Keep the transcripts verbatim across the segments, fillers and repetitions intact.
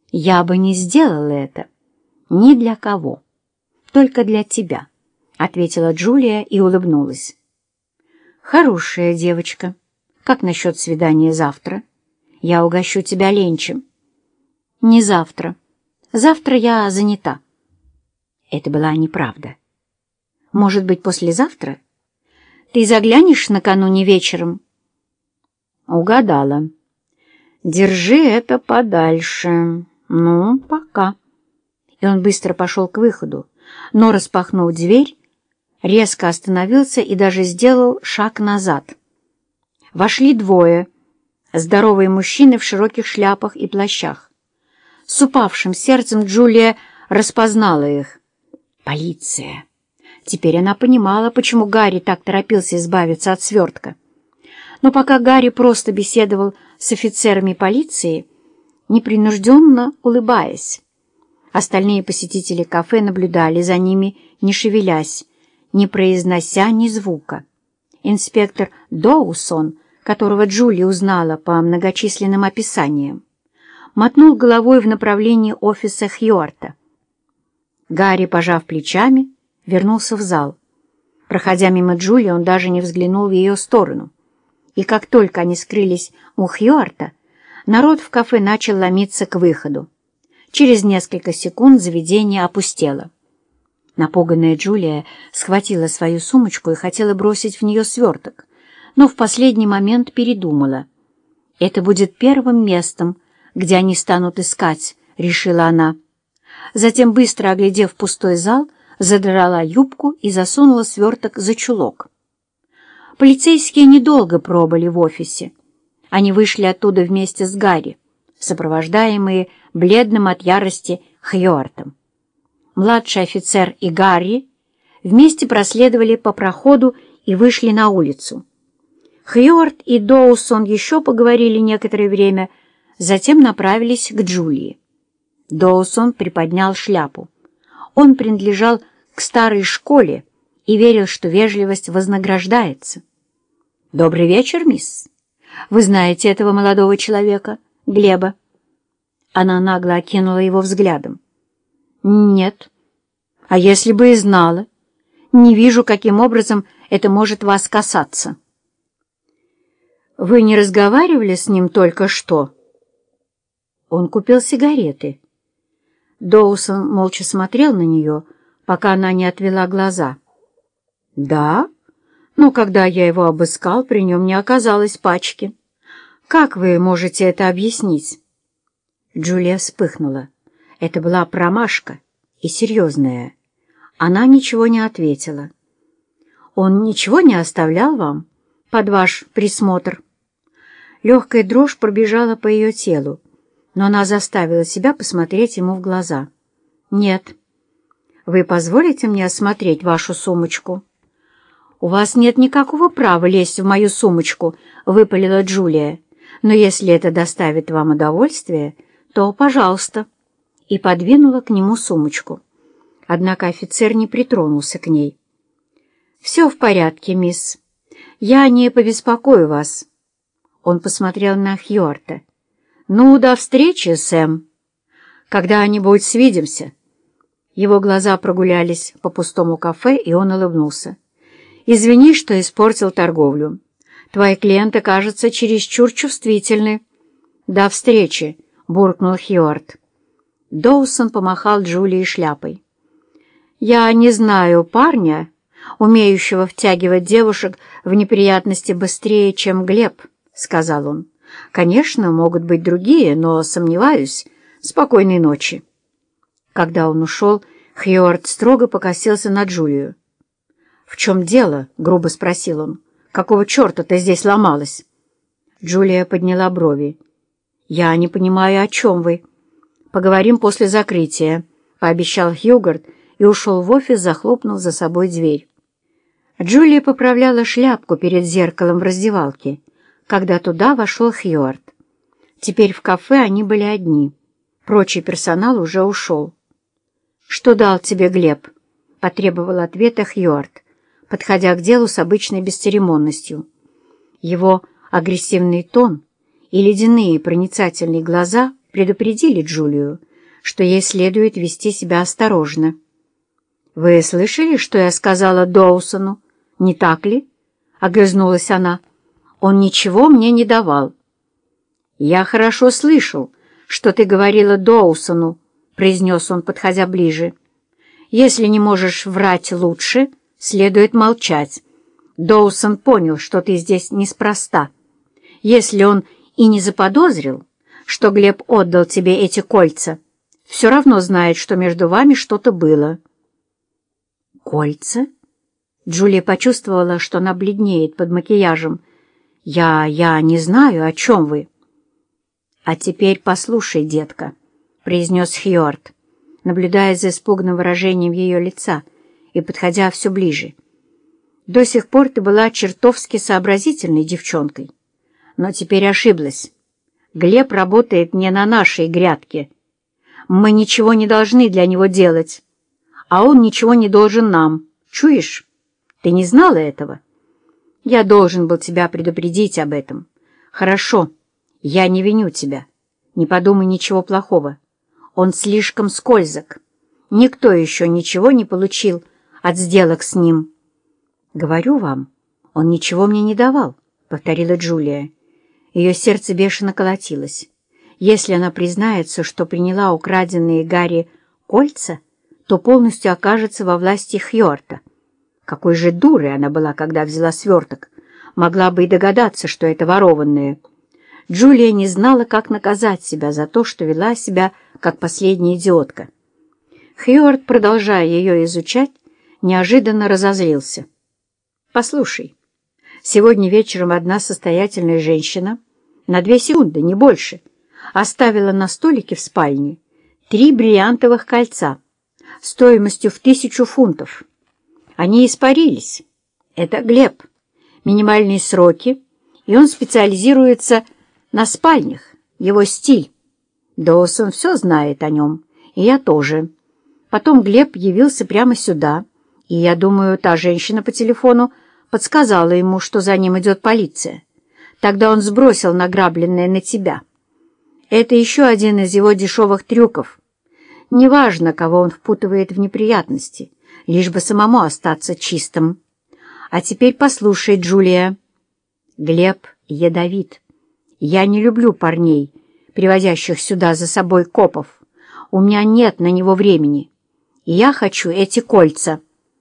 Я бы не сделала это ни для кого, только для тебя, — ответила Джулия и улыбнулась. Хорошая девочка. Как насчет свидания завтра? Я угощу тебя ленчем. Не завтра. Завтра я занята. Это была неправда. Может быть, послезавтра? Ты заглянешь накануне вечером? Угадала. Держи это подальше. Ну, пока. И он быстро пошел к выходу, но, распахнув дверь, резко остановился и даже сделал шаг назад. Вошли двое, здоровые мужчины в широких шляпах и плащах. С упавшим сердцем Джулия распознала их. Полиция. Теперь она понимала, почему Гарри так торопился избавиться от свертка. Но пока Гарри просто беседовал с офицерами полиции, непринужденно улыбаясь, остальные посетители кафе наблюдали за ними, не шевелясь, не произнося ни звука. Инспектор Доусон, которого Джулия узнала по многочисленным описаниям, мотнул головой в направлении офиса Хьюарта. Гарри, пожав плечами, вернулся в зал. Проходя мимо Джулии, он даже не взглянул в ее сторону. И как только они скрылись у Хьюарта, народ в кафе начал ломиться к выходу. Через несколько секунд заведение опустело. Напуганная Джулия схватила свою сумочку и хотела бросить в нее сверток, но в последний момент передумала. «Это будет первым местом, где они станут искать», — решила она. Затем, быстро оглядев пустой зал, задрала юбку и засунула сверток за чулок. Полицейские недолго пробыли в офисе. Они вышли оттуда вместе с Гарри, сопровождаемые бледным от ярости Хьюартом. Младший офицер и Гарри вместе проследовали по проходу и вышли на улицу. Хьюарт и Доусон еще поговорили некоторое время, затем направились к Джулии. Доусон приподнял шляпу. Он принадлежал к старой школе и верил, что вежливость вознаграждается. «Добрый вечер, мисс. Вы знаете этого молодого человека, Глеба?» Она нагло окинула его взглядом. «Нет. А если бы и знала, не вижу, каким образом это может вас касаться». «Вы не разговаривали с ним только что?» Он купил сигареты. Доусон молча смотрел на нее, пока она не отвела глаза. «Да? Но когда я его обыскал, при нем не оказалось пачки. Как вы можете это объяснить?» Джулия вспыхнула. Это была промашка и серьезная. Она ничего не ответила. «Он ничего не оставлял вам под ваш присмотр?» Легкая дрожь пробежала по ее телу, но она заставила себя посмотреть ему в глаза. «Нет. Вы позволите мне осмотреть вашу сумочку?» «У вас нет никакого права лезть в мою сумочку», — выпалила Джулия. «Но если это доставит вам удовольствие, то пожалуйста», и подвинула к нему сумочку. Однако офицер не притронулся к ней. «Все в порядке, мисс. Я не побеспокою вас». Он посмотрел на Хьюарта. «Ну, до встречи, Сэм. Когда-нибудь свидимся». Его глаза прогулялись по пустому кафе, и он улыбнулся. «Извини, что испортил торговлю. Твои клиенты, кажется, чересчур чувствительны». «До встречи», — буркнул Хьюарт. Доусон помахал Джулии шляпой. «Я не знаю парня, умеющего втягивать девушек в неприятности быстрее, чем Глеб», — сказал он. «Конечно, могут быть другие, но сомневаюсь. Спокойной ночи». Когда он ушел, Хьюарт строго покосился на Джулию. «В чем дело?» — грубо спросил он. «Какого черта ты здесь ломалась?» Джулия подняла брови. «Я не понимаю, о чем вы». «Поговорим после закрытия», — пообещал Хьюгарт и ушел в офис, захлопнув за собой дверь. Джулия поправляла шляпку перед зеркалом в раздевалке, когда туда вошел Хьюарт. Теперь в кафе они были одни. Прочий персонал уже ушел. «Что дал тебе Глеб?» — потребовал ответа Хьюарт, подходя к делу с обычной бесцеремонностью. Его агрессивный тон и ледяные проницательные глаза предупредили Джулию, что ей следует вести себя осторожно. «Вы слышали, что я сказала Доусону, не так ли?» — огрызнулась она. «Он ничего мне не давал». «Я хорошо слышал, что ты говорила Доусону», — произнес он, подходя ближе. «Если не можешь врать лучше, следует молчать. Доусон понял, что ты здесь неспроста. Если он и не заподозрил, что Глеб отдал тебе эти кольца, все равно знает, что между вами что-то было». «Кольца?» Джулия почувствовала, что она бледнеет под макияжем. «Я... я не знаю, о чем вы». «А теперь послушай, детка», — произнес Хьюарт, наблюдая за испуганным выражением ее лица и подходя все ближе. «До сих пор ты была чертовски сообразительной девчонкой, но теперь ошиблась. Глеб работает не на нашей грядке. Мы ничего не должны для него делать, а он ничего не должен нам. Чуешь? Ты не знала этого? Я должен был тебя предупредить об этом. Хорошо, я не виню тебя. Не подумай ничего плохого. Он слишком скользок. Никто еще ничего не получил от сделок с ним». «Говорю вам, он ничего мне не давал», — повторила Джулия. Ее сердце бешено колотилось. Если она признается, что приняла украденные Гарри кольца, то полностью окажется во власти Хьюарта. Какой же дурой она была, когда взяла сверток. Могла бы и догадаться, что это ворованное. Джулия не знала, как наказать себя за то, что вела себя как последняя идиотка. Хьюарт, продолжая ее изучать, неожиданно разозлился. «Послушай, сегодня вечером одна состоятельная женщина на две секунды, не больше, оставила на столике в спальне три бриллиантовых кольца стоимостью в тысячу фунтов. Они испарились. Это Глеб. Минимальные сроки, и он специализируется на спальнях, его стиль. Доусон все знает о нем, и я тоже. Потом Глеб явился прямо сюда, и, я думаю, та женщина по телефону подсказала ему, что за ним идет полиция. Тогда он сбросил награбленное на тебя. Это еще один из его дешевых трюков. Неважно, кого он впутывает в неприятности, лишь бы самому остаться чистым. А теперь послушай, Джулия. Глеб ядовит. Я не люблю парней, приводящих сюда за собой копов. У меня нет на него времени. И я хочу эти кольца».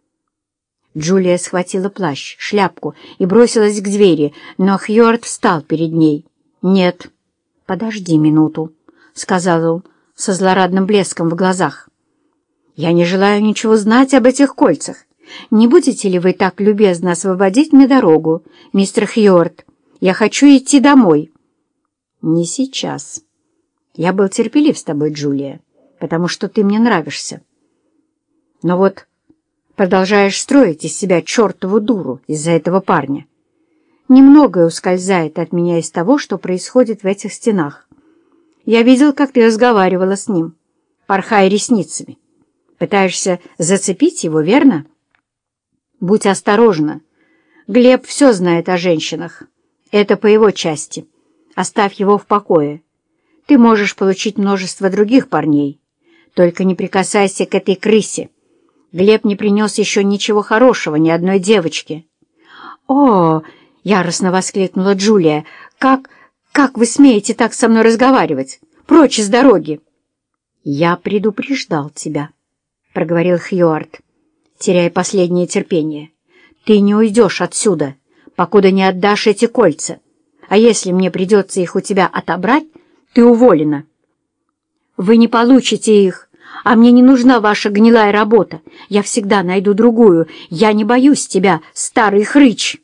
Джулия схватила плащ, шляпку и бросилась к двери, но Хьюарт встал перед ней. «Нет, подожди минуту», — сказал он со злорадным блеском в глазах. «Я не желаю ничего знать об этих кольцах. Не будете ли вы так любезно освободить мне дорогу, мистер Хьюарт? Я хочу идти домой». «Не сейчас. Я был терпелив с тобой, Джулия, потому что ты мне нравишься. Но вот продолжаешь строить из себя чертову дуру из-за этого парня. Немногое ускользает от меня из того, что происходит в этих стенах. Я видел, как ты разговаривала с ним, порхая ресницами. Пытаешься зацепить его, верно? Будь осторожна. Глеб все знает о женщинах. Это по его части. Оставь его в покое. Ты можешь получить множество других парней. Только не прикасайся к этой крысе. Глеб не принес еще ничего хорошего ни одной девочке». «О!» — яростно воскликнула Джулия. «Как... как вы смеете так со мной разговаривать? Прочь из дороги!» «Я предупреждал тебя», — проговорил Хьюарт, теряя последнее терпение. «Ты не уйдешь отсюда, покуда не отдашь эти кольца. А если мне придется их у тебя отобрать, ты уволена». «Вы не получите их. А мне не нужна ваша гнилая работа. Я всегда найду другую. Я не боюсь тебя, старый хрыч!»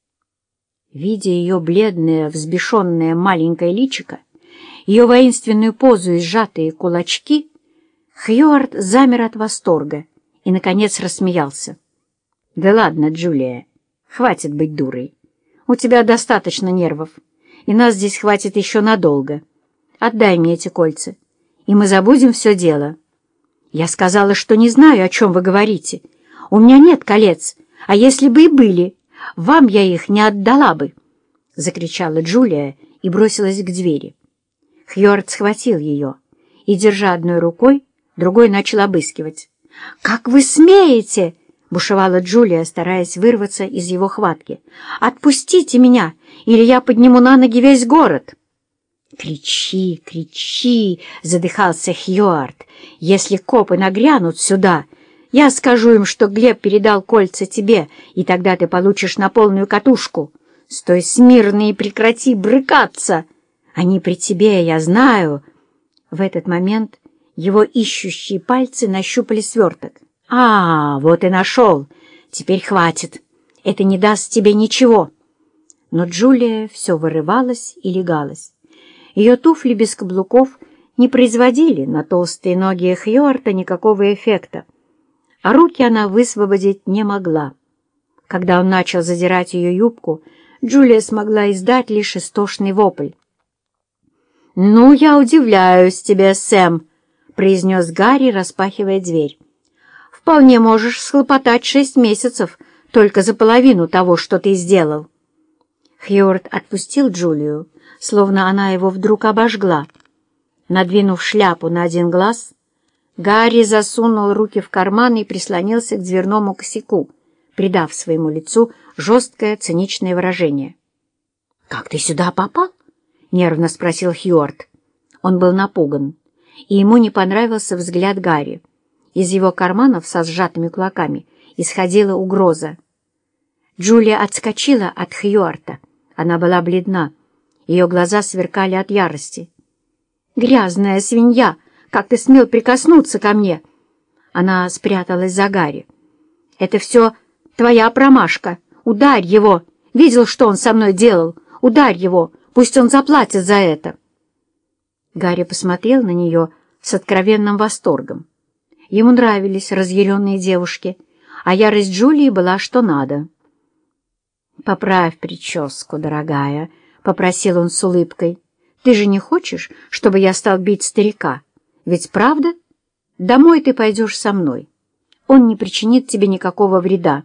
Видя ее бледное, взбешенное маленькое личико, ее воинственную позу и сжатые кулачки, Хьюарт замер от восторга и, наконец, рассмеялся. «Да ладно, Джулия, хватит быть дурой. У тебя достаточно нервов, и нас здесь хватит еще надолго. Отдай мне эти кольца, и мы забудем все дело». «Я сказала, что не знаю, о чем вы говорите. У меня нет колец, а если бы и были, вам я их не отдала бы», — закричала Джулия и бросилась к двери. Хьюарт схватил ее и, держа одной рукой, другой начал обыскивать. «Как вы смеете!» — бушевала Джулия, стараясь вырваться из его хватки. «Отпустите меня, или я подниму на ноги весь город!» «Кричи, кричи!» — задыхался Хьюарт. «Если копы нагрянут сюда, я скажу им, что Глеб передал кольца тебе, и тогда ты получишь на полную катушку. Стой смирно и прекрати брыкаться! Они при тебе, я знаю!» В этот момент его ищущие пальцы нащупали сверток. «А, вот и нашел! Теперь хватит! Это не даст тебе ничего!» Но Джулия все вырывалась и легалась. Ее туфли без каблуков не производили на толстые ноги Хьюарта никакого эффекта, а руки она высвободить не могла. Когда он начал задирать ее юбку, Джулия смогла издать лишь истошный вопль. «Ну, я удивляюсь тебе, Сэм», — произнес Гарри, распахивая дверь. «Вполне можешь схлопотать шесть месяцев только за половину того, что ты сделал». Хьюарт отпустил Джулию, словно она его вдруг обожгла. Надвинув шляпу на один глаз, Гарри засунул руки в карман и прислонился к дверному косяку, придав своему лицу жесткое циничное выражение. «Как ты сюда попал?» — нервно спросил Хьюарт. Он был напуган, и ему не понравился взгляд Гарри. Из его карманов со сжатыми кулаками исходила угроза. Джулия отскочила от Хьюарта. Она была бледна. Ее глаза сверкали от ярости. «Грязная свинья! Как ты смел прикоснуться ко мне?» Она спряталась за Гарри. «Это все твоя промашка. Ударь его! Видел, что он со мной делал? Ударь его! Пусть он заплатит за это!» Гарри посмотрел на нее с откровенным восторгом. Ему нравились разъяренные девушки, а ярость Джулии была что надо. «Поправь прическу, дорогая», — попросил он с улыбкой. «Ты же не хочешь, чтобы я стал бить старика? Ведь правда? Домой ты пойдешь со мной. Он не причинит тебе никакого вреда».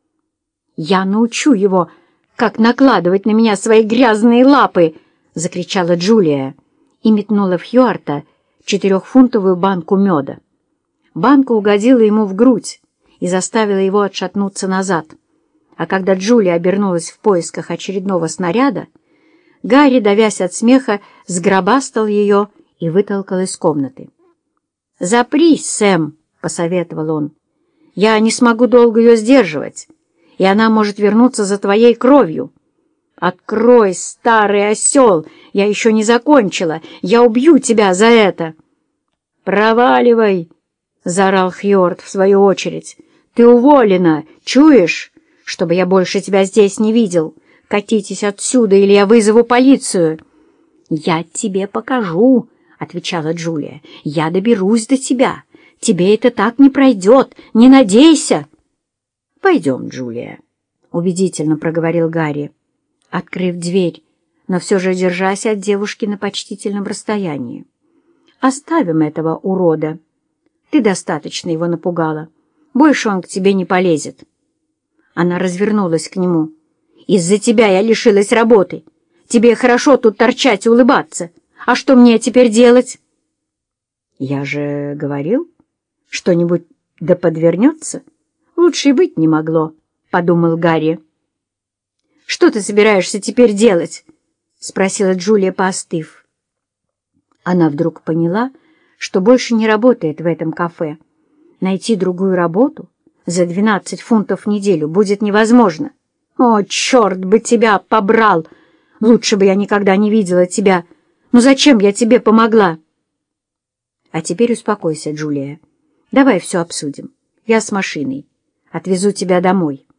«Я научу его, как накладывать на меня свои грязные лапы!» — закричала Джулия и метнула в Хьюарта четырехфунтовую банку меда. Банка угодила ему в грудь и заставила его отшатнуться назад. А когда Джулия обернулась в поисках очередного снаряда, Гарри, давясь от смеха, сгробастал ее и вытолкал из комнаты. «Запрись, Сэм!» — посоветовал он. «Я не смогу долго ее сдерживать, и она может вернуться за твоей кровью. Открой, старый осел! Я еще не закончила! Я убью тебя за это!» «Проваливай!» — заорал Хьюарт в свою очередь. «Ты уволена! Чуешь? Чтобы я больше тебя здесь не видел! Катитесь отсюда, или я вызову полицию!» «Я тебе покажу!» — отвечала Джулия. «Я доберусь до тебя! Тебе это так не пройдет! Не надейся!» «Пойдем, Джулия!» — убедительно проговорил Гарри, открыв дверь, но все же держась от девушки на почтительном расстоянии. «Оставим этого урода. Ты достаточно его напугала. Больше он к тебе не полезет». Она развернулась к нему. «Из-за тебя я лишилась работы. Тебе хорошо тут торчать и улыбаться. А что мне теперь делать?» «Я же говорил, что-нибудь да подвернется. Лучше и быть не могло», — подумал Гарри. «Что ты собираешься теперь делать?» — спросила Джулия, поостыв. Она вдруг поняла, что больше не работает в этом кафе. Найти другую работу за двенадцать фунтов в неделю будет невозможно. «О, черт бы тебя побрал! Лучше бы я никогда не видела тебя. Ну зачем я тебе помогла?» «А теперь успокойся, Джулия. Давай все обсудим. Я с машиной. Отвезу тебя домой».